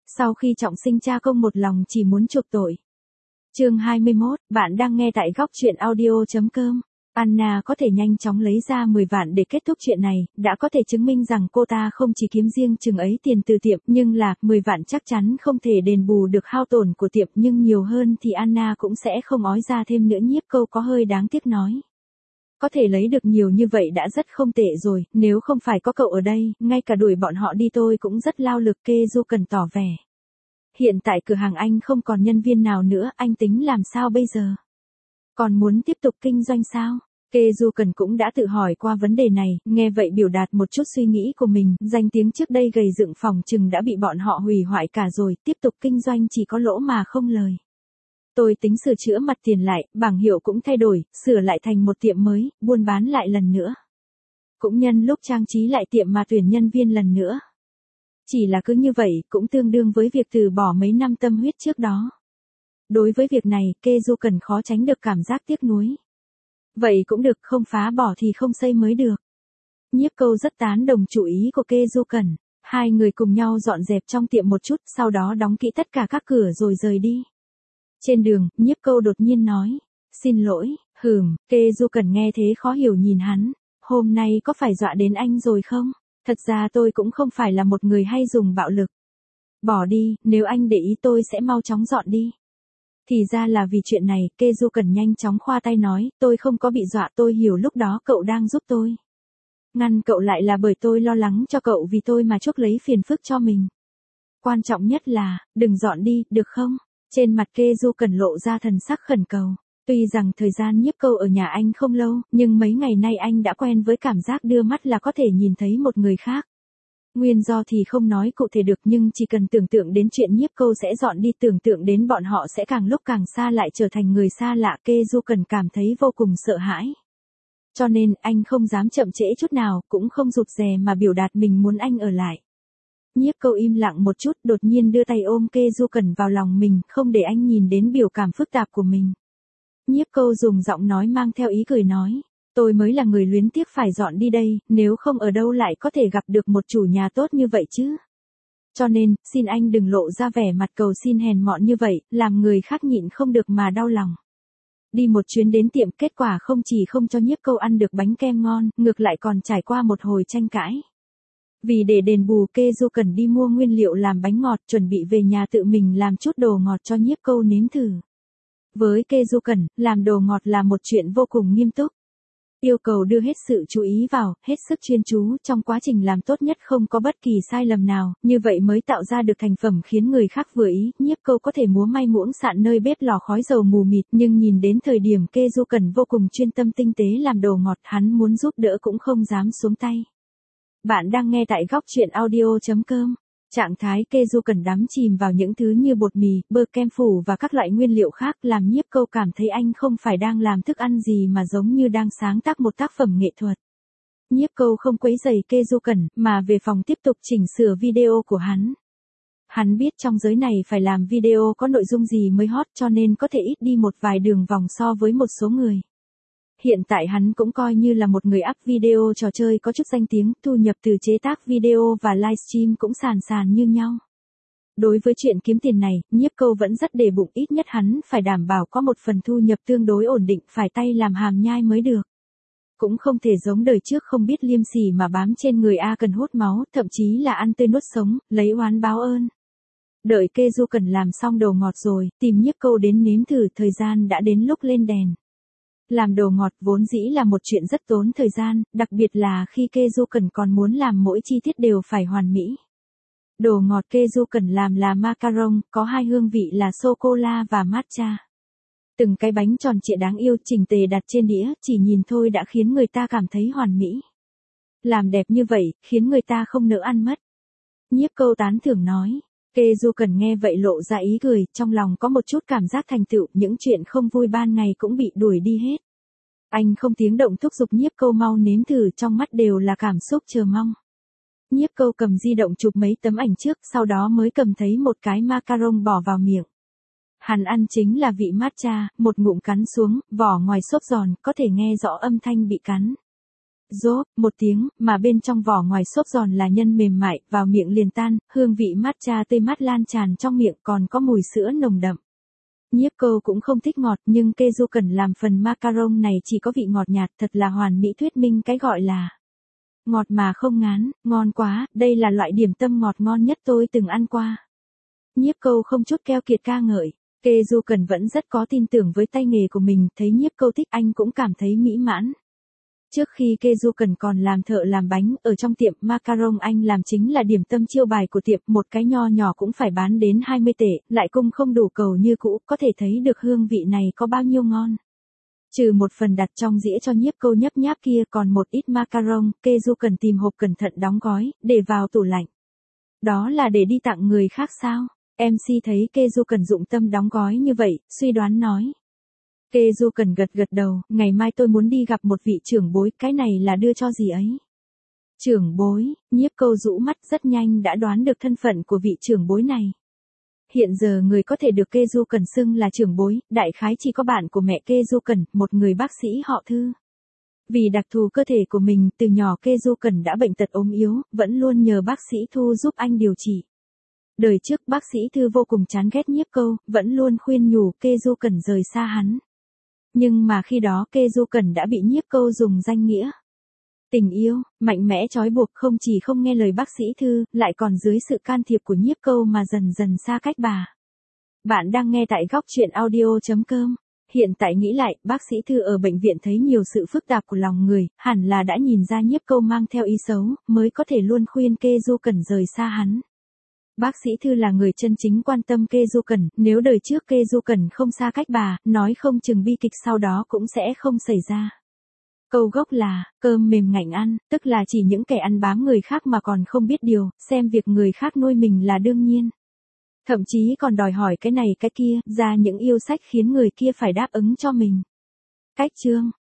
Sau khi trọng sinh cha công một lòng chỉ muốn chuộc tội. Chương 21, bạn đang nghe tại góc truyện audio.com. Anna có thể nhanh chóng lấy ra 10 vạn để kết thúc chuyện này, đã có thể chứng minh rằng cô ta không chỉ kiếm riêng chừng ấy tiền từ tiệm, nhưng là 10 vạn chắc chắn không thể đền bù được hao tổn của tiệm, nhưng nhiều hơn thì Anna cũng sẽ không ói ra thêm nữa. Nhiếp Câu có hơi đáng tiếc nói. Có thể lấy được nhiều như vậy đã rất không tệ rồi, nếu không phải có cậu ở đây, ngay cả đuổi bọn họ đi tôi cũng rất lao lực. Kê Du Cần tỏ vẻ. Hiện tại cửa hàng anh không còn nhân viên nào nữa, anh tính làm sao bây giờ? Còn muốn tiếp tục kinh doanh sao? Kê Du Cần cũng đã tự hỏi qua vấn đề này, nghe vậy biểu đạt một chút suy nghĩ của mình, danh tiếng trước đây gầy dựng phòng chừng đã bị bọn họ hủy hoại cả rồi, tiếp tục kinh doanh chỉ có lỗ mà không lời. Tôi tính sửa chữa mặt tiền lại, bảng hiệu cũng thay đổi, sửa lại thành một tiệm mới, buôn bán lại lần nữa. Cũng nhân lúc trang trí lại tiệm mà tuyển nhân viên lần nữa. Chỉ là cứ như vậy, cũng tương đương với việc từ bỏ mấy năm tâm huyết trước đó. Đối với việc này, Kê Du Cần khó tránh được cảm giác tiếc nuối. Vậy cũng được, không phá bỏ thì không xây mới được. Nhiếp Câu rất tán đồng chủ ý của Kê Du Cần. Hai người cùng nhau dọn dẹp trong tiệm một chút, sau đó đóng kỹ tất cả các cửa rồi rời đi. Trên đường, Nhiếp Câu đột nhiên nói. Xin lỗi, Kê Du Cần nghe thế khó hiểu nhìn hắn. Hôm nay có phải dọa đến anh rồi không? Thật ra tôi cũng không phải là một người hay dùng bạo lực. Bỏ đi, nếu anh để ý tôi sẽ mau chóng dọn đi. Thì ra là vì chuyện này, Kê Du Cần nhanh chóng khoa tay nói, tôi không có bị dọa, tôi hiểu lúc đó cậu đang giúp tôi. Ngăn cậu lại là bởi tôi lo lắng cho cậu vì tôi mà chuốc lấy phiền phức cho mình. Quan trọng nhất là, đừng dọn đi, được không? Trên mặt Kê Du Cần lộ ra thần sắc khẩn cầu. Tuy rằng thời gian Nhiếp Câu ở nhà anh không lâu, nhưng mấy ngày nay anh đã quen với cảm giác đưa mắt là có thể nhìn thấy một người khác. Nguyên do thì không nói cụ thể được, nhưng chỉ cần tưởng tượng đến chuyện Nhiếp Câu sẽ dọn đi, tưởng tượng đến bọn họ sẽ càng lúc càng xa lại trở thành người xa lạ, Kê Du Cần cảm thấy vô cùng sợ hãi. Cho nên, anh không dám chậm trễ chút nào, cũng không rụt rè mà biểu đạt mình muốn anh ở lại. Nhiếp Câu im lặng một chút, đột nhiên đưa tay ôm Kê Du Cần vào lòng mình, không để anh nhìn đến biểu cảm phức tạp của mình. Nhiếp Câu dùng giọng nói mang theo ý cười nói. Tôi mới là người luyến tiếc phải dọn đi đây, nếu không ở đâu lại có thể gặp được một chủ nhà tốt như vậy chứ. Cho nên, xin anh đừng lộ ra vẻ mặt cầu xin hèn mọn như vậy, làm người khác nhịn không được mà đau lòng. Đi một chuyến đến tiệm, kết quả không chỉ không cho Nhiếp Câu ăn được bánh kem ngon, ngược lại còn trải qua một hồi tranh cãi. Vì để đền bù, Kê Du Cần đi mua nguyên liệu làm bánh ngọt, chuẩn bị về nhà tự mình làm chút đồ ngọt cho Nhiếp Câu nếm thử. Với Kê Du Cần, làm đồ ngọt là một chuyện vô cùng nghiêm túc. Yêu cầu đưa hết sự chú ý vào, hết sức chuyên chú, trong quá trình làm tốt nhất không có bất kỳ sai lầm nào, như vậy mới tạo ra được thành phẩm khiến người khác vừa ý. Nhiếp Câu có thể múa may muỗng sạn nơi bếp lò khói dầu mù mịt, nhưng nhìn đến thời điểm Kê Du Cần vô cùng chuyên tâm tinh tế làm đồ ngọt, hắn muốn giúp đỡ cũng không dám xuống tay. Bạn đang nghe tại góc truyện audio.com. Trạng thái Kê Du Cần đắm chìm vào những thứ như bột mì, bơ, kem phủ và các loại nguyên liệu khác làm Nhiếp Câu cảm thấy anh không phải đang làm thức ăn gì mà giống như đang sáng tác một tác phẩm nghệ thuật. Nhiếp Câu không quấy rầy Kê Du Cần, mà về phòng tiếp tục chỉnh sửa video của hắn. Hắn biết trong giới này phải làm video có nội dung gì mới hot, cho nên có thể ít đi một vài đường vòng so với một số người. Hiện tại hắn cũng coi như là một người up video trò chơi có chút danh tiếng, thu nhập từ chế tác video và livestream cũng sàn như nhau. Đối với chuyện kiếm tiền này, Nhiếp Câu vẫn rất để bụng, ít nhất hắn phải đảm bảo có một phần thu nhập tương đối ổn định, phải tay làm hàm nhai mới được. Cũng không thể giống đời trước không biết liêm sỉ mà bám trên người cần hút máu, thậm chí là ăn tươi nuốt sống, lấy oán báo ơn. Đợi Kê Du Cần làm xong đồ ngọt rồi, tìm Nhiếp Câu đến nếm thử, thời gian đã đến lúc lên đèn. Làm đồ ngọt vốn dĩ là một chuyện rất tốn thời gian, đặc biệt là khi Kê Du Cần còn muốn làm mỗi chi tiết đều phải hoàn mỹ. Đồ ngọt Kê Du Cần làm là macaron, có hai hương vị là sô-cô-la và matcha. Từng cái bánh tròn trịa đáng yêu chỉnh tề đặt trên đĩa, chỉ nhìn thôi đã khiến người ta cảm thấy hoàn mỹ. Làm đẹp như vậy, khiến người ta không nỡ ăn mất. Nhiếp Câu tán thưởng nói. Kê Du Cần nghe vậy lộ ra ý cười, trong lòng có một chút cảm giác thành tựu, những chuyện không vui ban ngày cũng bị đuổi đi hết. Anh không tiếng động thúc giục Nhiếp Câu mau nếm thử, trong mắt đều là cảm xúc chờ mong. Nhiếp Câu cầm di động chụp mấy tấm ảnh trước, sau đó mới cầm thấy một cái macaron bỏ vào miệng. Hắn ăn chính là vị matcha, một ngụm cắn xuống, vỏ ngoài xốp giòn, có thể nghe rõ âm thanh bị cắn. Rốp, một tiếng, mà bên trong vỏ ngoài xốp giòn là nhân mềm mại, vào miệng liền tan, hương vị matcha tươi mát lan tràn trong miệng còn có mùi sữa nồng đậm. Nhiếp Câu cũng không thích ngọt nhưng Keju cần làm phần macaron này chỉ có vị ngọt nhạt thật là hoàn mỹ thuyết minh cái gọi là ngọt mà không ngán, ngon quá, đây là loại điểm tâm ngọt ngon nhất tôi từng ăn qua. Nhiếp Câu không chút keo kiệt ca ngợi. Keju cần vẫn rất có tin tưởng với tay nghề của mình, thấy Nhiếp Câu thích anh cũng cảm thấy mỹ mãn. Trước khi Keju cần còn làm thợ làm bánh, ở trong tiệm macaron anh làm chính là điểm tâm chiêu bài của tiệm, một cái nho nhỏ cũng phải bán đến 20 tệ, lại cung không đủ cầu như cũ, có thể thấy được hương vị này có bao nhiêu ngon. Trừ một phần đặt trong dĩa cho Nhiếp Câu nhấp nháp kia còn một ít macaron, Keju cần tìm hộp cẩn thận đóng gói, để vào tủ lạnh. Đó là để đi tặng người khác sao? MC thấy Keju cần dụng tâm đóng gói như vậy, suy đoán nói. Keju cần gật gật đầu, ngày mai tôi muốn đi gặp một vị trưởng bối, cái này là đưa cho gì ấy. Trưởng bối, Nhiếp Câu rũ mắt rất nhanh đã đoán được thân phận của vị trưởng bối này. Hiện giờ người có thể được Keju cần xưng là trưởng bối, đại khái chỉ có bạn của mẹ Keju cần, một người bác sĩ họ Thư. Vì đặc thù cơ thể của mình, từ nhỏ Keju cần đã bệnh tật ốm yếu, vẫn luôn nhờ bác sĩ Thu giúp anh điều trị. Đời trước bác sĩ Thư vô cùng chán ghét Nhiếp Câu, vẫn luôn khuyên nhủ Keju cần rời xa hắn. Nhưng mà khi đó Keju cần đã bị Nhiếp Câu dùng danh nghĩa tình yêu, mạnh mẽ trói buộc, không chỉ không nghe lời bác sĩ Thư, lại còn dưới sự can thiệp của Nhiếp Câu mà dần dần xa cách bà. Bạn đang nghe tại góc truyện audio.com. Hiện tại nghĩ lại, bác sĩ Thư ở bệnh viện thấy nhiều sự phức tạp của lòng người, hẳn là đã nhìn ra Nhiếp Câu mang theo ý xấu, mới có thể luôn khuyên Keju cần rời xa hắn. Bác sĩ Thư là người chân chính quan tâm Keju cần, nếu đời trước Keju cần không xa cách bà, nói không chừng bi kịch sau đó cũng sẽ không xảy ra. Câu gốc là, cơm mềm ngạnh ăn, tức là chỉ những kẻ ăn bám người khác mà còn không biết điều, xem việc người khác nuôi mình là đương nhiên. Thậm chí còn đòi hỏi cái này cái kia, ra những yêu sách khiến người kia phải đáp ứng cho mình. Cách chương,